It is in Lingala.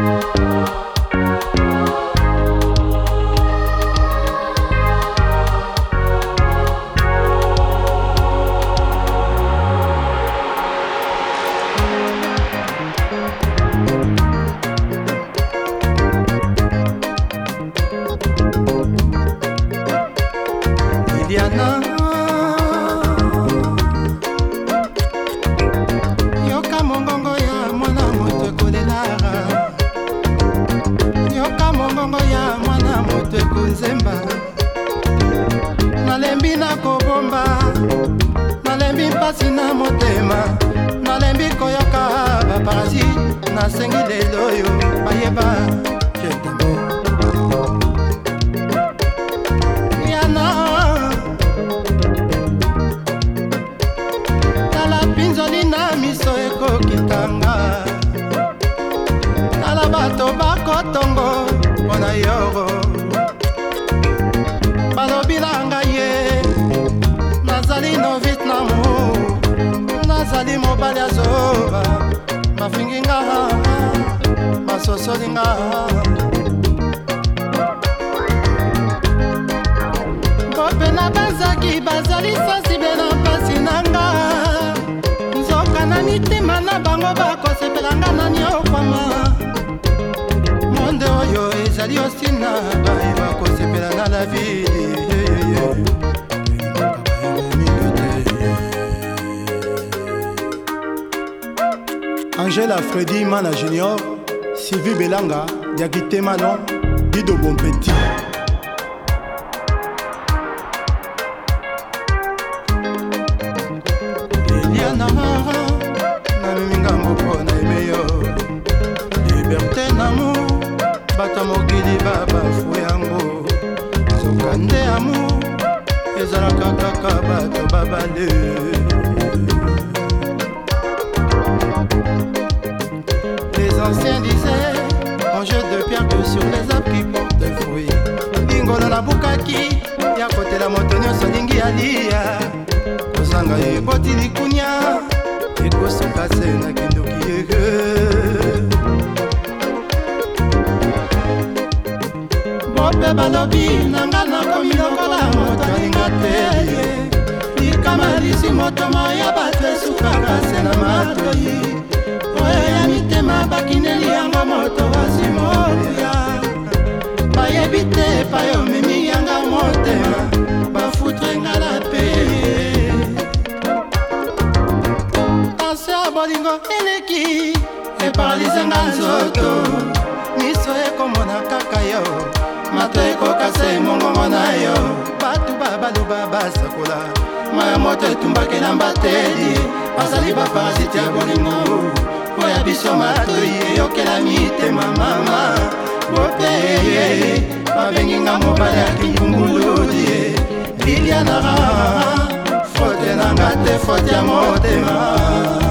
Liliana, yoka mongongo ya mwana moto ekolelara, yoka mongongo ya mwana moto ekonzemba. Nalembi na kobomba, nalembi mpasi na motema, nalembi koyoka baparasite, nasengi lelo oyo bayeba je t'aime. Kitanga tala bato bakotongo mpona yo balobi na ngai ye nazali novice na mo nazali mobali ya zoba bafingi nga basosoli nga bope na bazaki bazali sensible na mpasi na nga na mitema na bango bakosepelanga nani okwama monde oyo ezali osina baye bakosepela na la vie. Angela Freddy Mana Junior, Sylvie Belanga, Diakité Manon, Dido Bonpetit. Liliana liberté namour bata mokili babafu yango zokande amour ezalaka kaka bato babale. Les anciens disaient on jette de pierre que sur les arbres qui portent des fruits. Lingolo na bukaki ya kotela moto nyonso lingi alia kozanga eboti likunya ekosuka se na kindoki yege. Bope balobi nanga nakomi lokola moto alinga te likama lisi moto moya bato esukaka se na matoi oyo ya mitema bakineli yango moto wasimolia bayebi te epai omemi yanga motema bafutre nga la pe. Bolingo eleki eparalizenga nzoto miso ekomona kaka yo mato ekokasa emongongo na yo batu babaloba basakola maya moto etumbakela mbateli bazali baparasite ya bolingo oya biso matoi eyokela mitema mama bope babenginga mobali ya kimbunguludi Liliana fote nanga te fote ya motema.